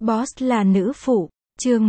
Boss là nữ phụ. Chương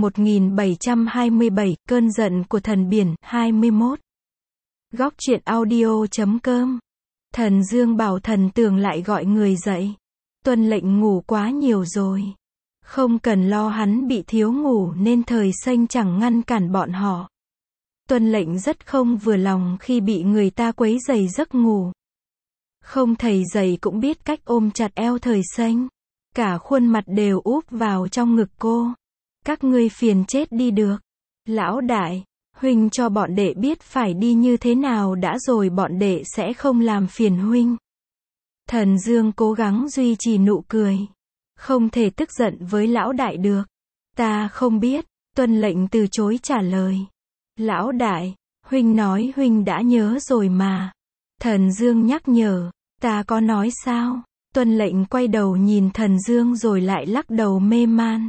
1727, cơn giận của thần biển, 21. Góc truyện audio.com. Thần Dương bảo thần Tường lại gọi người dậy. Tuân lệnh ngủ quá nhiều rồi. Không cần lo hắn bị thiếu ngủ nên Thời Xanh chẳng ngăn cản bọn họ. Tuân lệnh rất không vừa lòng khi bị người ta quấy rầy giấc ngủ. Không thầy dậy cũng biết cách ôm chặt eo Thời Xanh. Cả khuôn mặt đều úp vào trong ngực cô. Các ngươi phiền chết đi được. Lão đại, huynh cho bọn đệ biết phải đi như thế nào đã rồi bọn đệ sẽ không làm phiền huynh. Thần Dương cố gắng duy trì nụ cười. Không thể tức giận với lão đại được. Ta không biết, Tuân lệnh từ chối trả lời. Lão đại, huynh nói huynh đã nhớ rồi mà. Thần Dương nhắc nhở, ta có nói sao? Tuân lệnh quay đầu nhìn Thần Dương rồi lại lắc đầu mê man.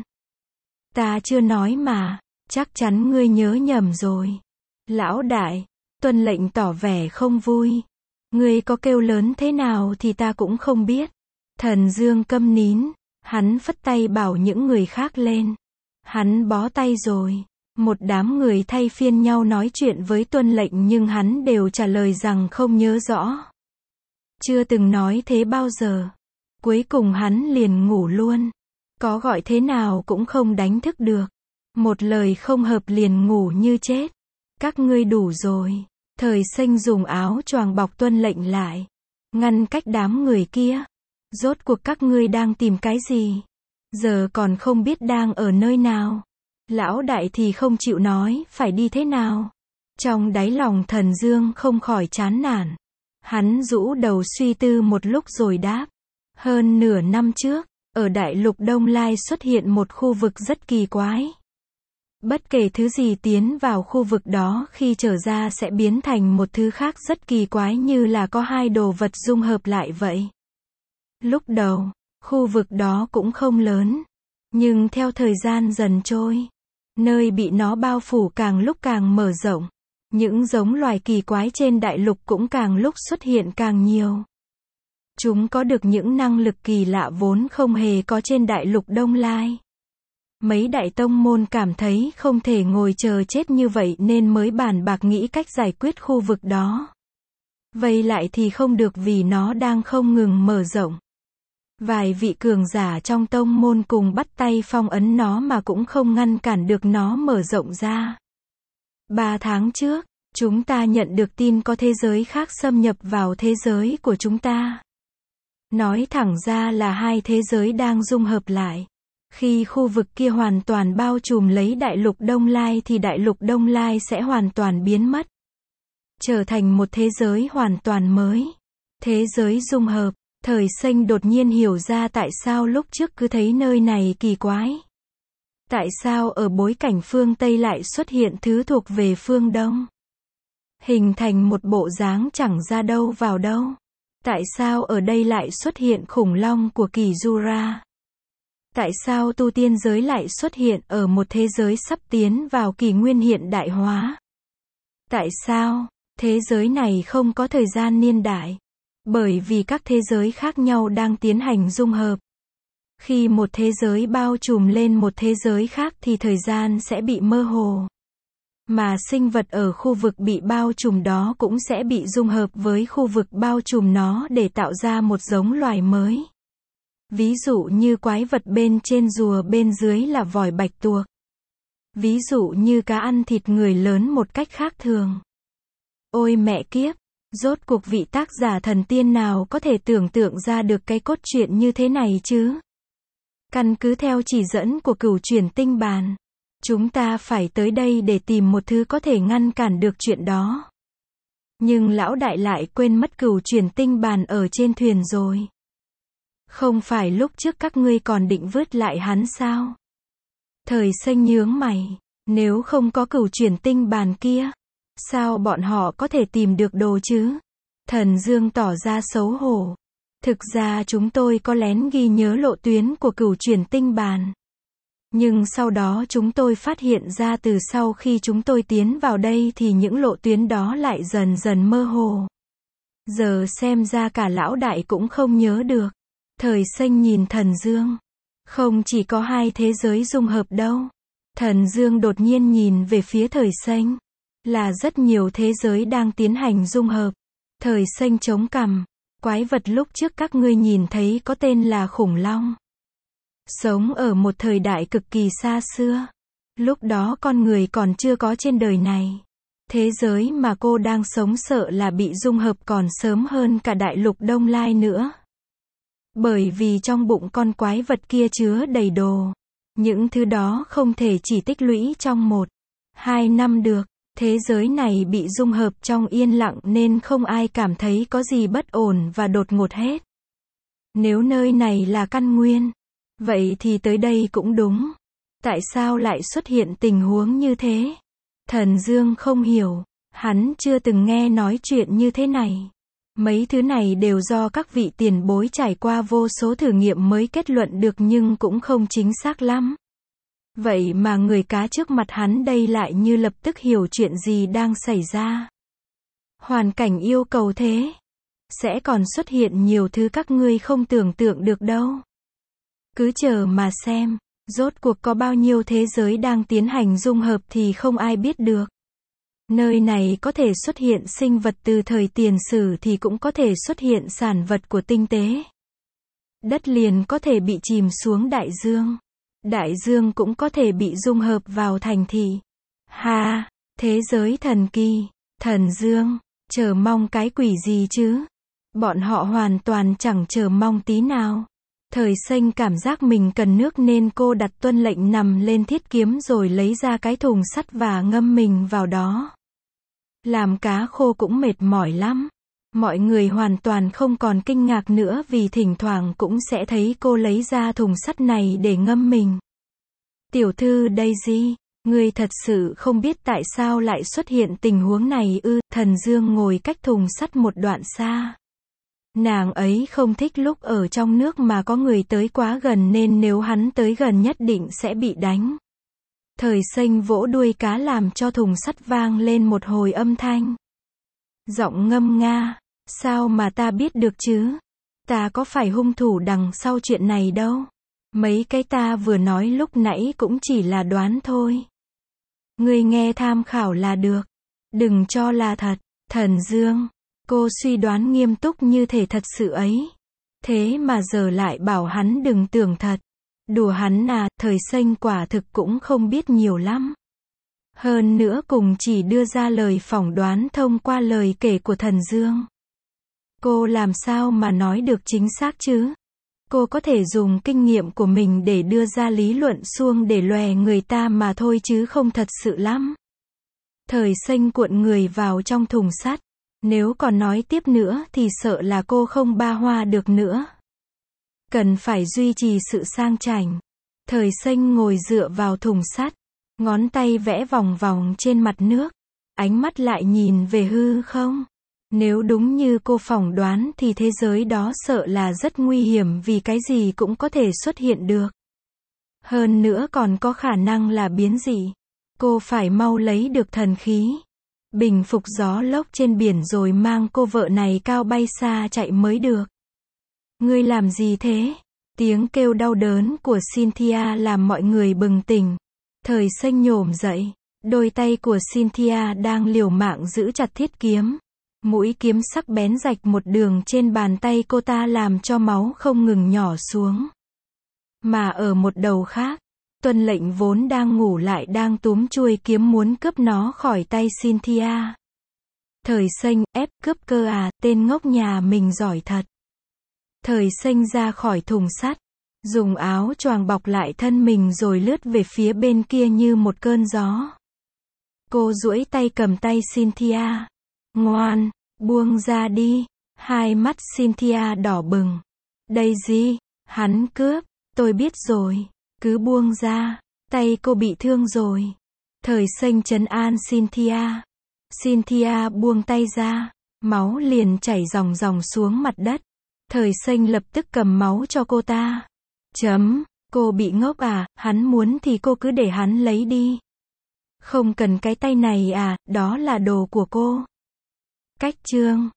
Ta chưa nói mà, chắc chắn ngươi nhớ nhầm rồi. Lão đại, Tuân lệnh tỏ vẻ không vui. Ngươi có kêu lớn thế nào thì ta cũng không biết. Thần Dương câm nín, hắn phất tay bảo những người khác lên. Hắn bó tay rồi. Một đám người thay phiên nhau nói chuyện với Tuân lệnh nhưng hắn đều trả lời rằng không nhớ rõ. Chưa từng nói thế bao giờ. Cuối cùng hắn liền ngủ luôn. Có gọi thế nào cũng không đánh thức được. Một lời không hợp liền ngủ như chết. Các ngươi đủ rồi. Thời Xanh dùng áo choàng bọc Tuân lệnh lại. Ngăn cách đám người kia. Rốt cuộc các ngươi đang tìm cái gì? Giờ còn không biết đang ở nơi nào. Lão đại thì không chịu nói phải đi thế nào. Trong đáy lòng Thần Dương không khỏi chán nản. Hắn rũ đầu suy tư một lúc rồi đáp. Hơn nửa năm trước, ở đại lục Đông Lai xuất hiện một khu vực rất kỳ quái. Bất kể thứ gì tiến vào khu vực đó khi trở ra sẽ biến thành một thứ khác rất kỳ quái như là có hai đồ vật dung hợp lại vậy. Lúc đầu, khu vực đó cũng không lớn. Nhưng theo thời gian dần trôi, nơi bị nó bao phủ càng lúc càng mở rộng. Những giống loài kỳ quái trên đại lục cũng càng lúc xuất hiện càng nhiều. Chúng có được những năng lực kỳ lạ vốn không hề có trên đại lục Đông Lai. Mấy đại tông môn cảm thấy không thể ngồi chờ chết như vậy nên mới bàn bạc nghĩ cách giải quyết khu vực đó. Vậy lại thì không được vì nó đang không ngừng mở rộng. Vài vị cường giả trong tông môn cùng bắt tay phong ấn nó mà cũng không ngăn cản được nó mở rộng ra. 3 tháng trước, chúng ta nhận được tin có thế giới khác xâm nhập vào thế giới của chúng ta. Nói thẳng ra là hai thế giới đang dung hợp lại. Khi khu vực kia hoàn toàn bao trùm lấy đại lục Đông Lai thì đại lục Đông Lai sẽ hoàn toàn biến mất. Trở thành một thế giới hoàn toàn mới. Thế giới dung hợp. Thời Xanh đột nhiên hiểu ra tại sao lúc trước cứ thấy nơi này kỳ quái. Tại sao ở bối cảnh phương Tây lại xuất hiện thứ thuộc về phương Đông? Hình thành một bộ dáng chẳng ra đâu vào đâu. Tại sao ở đây lại xuất hiện khủng long của kỳ Jura? Tại sao tu tiên giới lại xuất hiện ở một thế giới sắp tiến vào kỷ nguyên hiện đại hóa? Tại sao thế giới này không có thời gian niên đại? Bởi vì các thế giới khác nhau đang tiến hành dung hợp. Khi một thế giới bao trùm lên một thế giới khác thì thời gian sẽ bị mơ hồ. Mà sinh vật ở khu vực bị bao trùm đó cũng sẽ bị dung hợp với khu vực bao trùm nó để tạo ra một giống loài mới. Ví dụ như quái vật bên trên rùa bên dưới là vòi bạch tuộc. Ví dụ như cá ăn thịt người lớn một cách khác thường. Ôi mẹ kiếp, rốt cuộc vị tác giả thần tiên nào có thể tưởng tượng ra được cái cốt truyện như thế này chứ? Căn cứ theo chỉ dẫn của Cửu Chuyển Tinh Bàn, chúng ta phải tới đây để tìm một thứ có thể ngăn cản được chuyện đó. Nhưng lão đại lại quên mất Cửu Chuyển Tinh Bàn ở trên thuyền rồi. Không phải lúc trước các ngươi còn định vớt lại hắn sao? Thời Xanh nhướng mày, nếu không có Cửu Chuyển Tinh Bàn kia, sao bọn họ có thể tìm được đồ chứ? Thần Dương tỏ ra xấu hổ. Thực ra chúng tôi có lén ghi nhớ lộ tuyến của Cửu Chuyển Tinh Bàn. Nhưng sau đó chúng tôi phát hiện ra từ sau khi chúng tôi tiến vào đây thì những lộ tuyến đó lại dần dần mơ hồ. Giờ xem ra cả lão đại cũng không nhớ được. Thời Xanh nhìn Thần Dương. Không chỉ có hai thế giới dung hợp đâu. Thần Dương đột nhiên nhìn về phía Thời Xanh. Là rất nhiều thế giới đang tiến hành dung hợp. Thời Xanh chống cằm. Quái vật lúc trước các ngươi nhìn thấy có tên là khủng long. Sống ở một thời đại cực kỳ xa xưa. Lúc đó con người còn chưa có trên đời này. Thế giới mà cô đang sống sợ là bị dung hợp còn sớm hơn cả đại lục Đông Lai nữa. Bởi vì trong bụng con quái vật kia chứa đầy đồ. Những thứ đó không thể chỉ tích lũy trong 1-2 năm được. Thế giới này bị dung hợp trong yên lặng nên không ai cảm thấy có gì bất ổn và đột ngột hết. Nếu nơi này là căn nguyên, vậy thì tới đây cũng đúng. Tại sao lại xuất hiện tình huống như thế? Thần Dương không hiểu, hắn chưa từng nghe nói chuyện như thế này. Mấy thứ này đều do các vị tiền bối trải qua vô số thử nghiệm mới kết luận được nhưng cũng không chính xác lắm. Vậy mà người cá trước mặt hắn đây lại như lập tức hiểu chuyện gì đang xảy ra. Hoàn cảnh yêu cầu thế. Sẽ còn xuất hiện nhiều thứ các ngươi không tưởng tượng được đâu. Cứ chờ mà xem. Rốt cuộc có bao nhiêu thế giới đang tiến hành dung hợp thì không ai biết được. Nơi này có thể xuất hiện sinh vật từ thời tiền sử thì cũng có thể xuất hiện sản vật của tinh tế. Đất liền có thể bị chìm xuống đại dương. Đại dương cũng có thể bị dung hợp vào thành thị. Ha, thế giới thần kỳ, Thần Dương, chờ mong cái quỷ gì chứ? Bọn họ hoàn toàn chẳng chờ mong tí nào. Thời Xanh cảm giác mình cần nước nên cô đặt tuân lệnh nằm lên thiết kiếm rồi lấy ra cái thùng sắt và ngâm mình vào đó. Làm cá khô cũng mệt mỏi lắm. Mọi người hoàn toàn không còn kinh ngạc nữa vì thỉnh thoảng cũng sẽ thấy cô lấy ra thùng sắt này để ngâm mình. Tiểu thư Daisy, ngươi thật sự không biết tại sao lại xuất hiện tình huống này ư? Thần Dương ngồi cách thùng sắt một đoạn xa. Nàng ấy không thích lúc ở trong nước mà có người tới quá gần nên nếu hắn tới gần nhất định sẽ bị đánh. Thời Xanh vỗ đuôi cá làm cho thùng sắt vang lên một hồi âm thanh. Giọng ngâm nga, sao mà ta biết được chứ? Ta có phải hung thủ đằng sau chuyện này đâu. Mấy cái ta vừa nói lúc nãy cũng chỉ là đoán thôi. Ngươi nghe tham khảo là được. Đừng cho là thật. Thần Dương, cô suy đoán nghiêm túc như thể thật sự ấy. Thế mà giờ lại bảo hắn đừng tưởng thật. Đùa hắn à, Thời Xanh quả thực cũng không biết nhiều lắm. Hơn nữa cùng chỉ đưa ra lời phỏng đoán thông qua lời kể của Thần Dương. Cô làm sao mà nói được chính xác chứ? Cô có thể dùng kinh nghiệm của mình để đưa ra lý luận suông để lòe người ta mà thôi chứ không thật sự lắm. Thời Xanh cuộn người vào trong thùng sắt. Nếu còn nói tiếp nữa thì sợ là cô không ba hoa được nữa. Cần phải duy trì sự sang chảnh. Thời Xanh ngồi dựa vào thùng sắt. Ngón tay vẽ vòng vòng trên mặt nước. Ánh mắt lại nhìn về hư không. Nếu đúng như cô phỏng đoán thì thế giới đó sợ là rất nguy hiểm vì cái gì cũng có thể xuất hiện được. Hơn nữa còn có khả năng là biến dị. Cô phải mau lấy được thần khí. Bình phục gió lốc trên biển rồi mang cô vợ này cao bay xa chạy mới được. Ngươi làm gì thế? Tiếng kêu đau đớn của Cynthia làm mọi người bừng tỉnh. Thời Xanh nhổm dậy. Đôi tay của Cynthia đang liều mạng giữ chặt thiết kiếm. Mũi kiếm sắc bén rạch một đường trên bàn tay cô ta làm cho máu không ngừng nhỏ xuống. Mà ở một đầu khác, Tuân Lệnh vốn đang ngủ lại đang túm chuôi kiếm muốn cướp nó khỏi tay Cynthia. Thời Xanh, ép cướp cơ à, tên ngốc nhà mình giỏi thật. Thời Xanh ra khỏi thùng sắt, dùng áo choàng bọc lại thân mình rồi lướt về phía bên kia như một cơn gió. Cô duỗi tay cầm tay Cynthia. Ngoan, buông ra đi. Hai mắt Cynthia đỏ bừng. Daisy, hắn cướp, tôi biết rồi, cứ buông ra, tay cô bị thương rồi. Thời Xanh trấn an Cynthia. Cynthia buông tay ra, máu liền chảy ròng ròng xuống mặt đất. Thời Xanh lập tức cầm máu cho cô ta. Cô bị ngốc à, hắn muốn thì cô cứ để hắn lấy đi. Không cần cái tay này à, đó là đồ của cô. Cách chương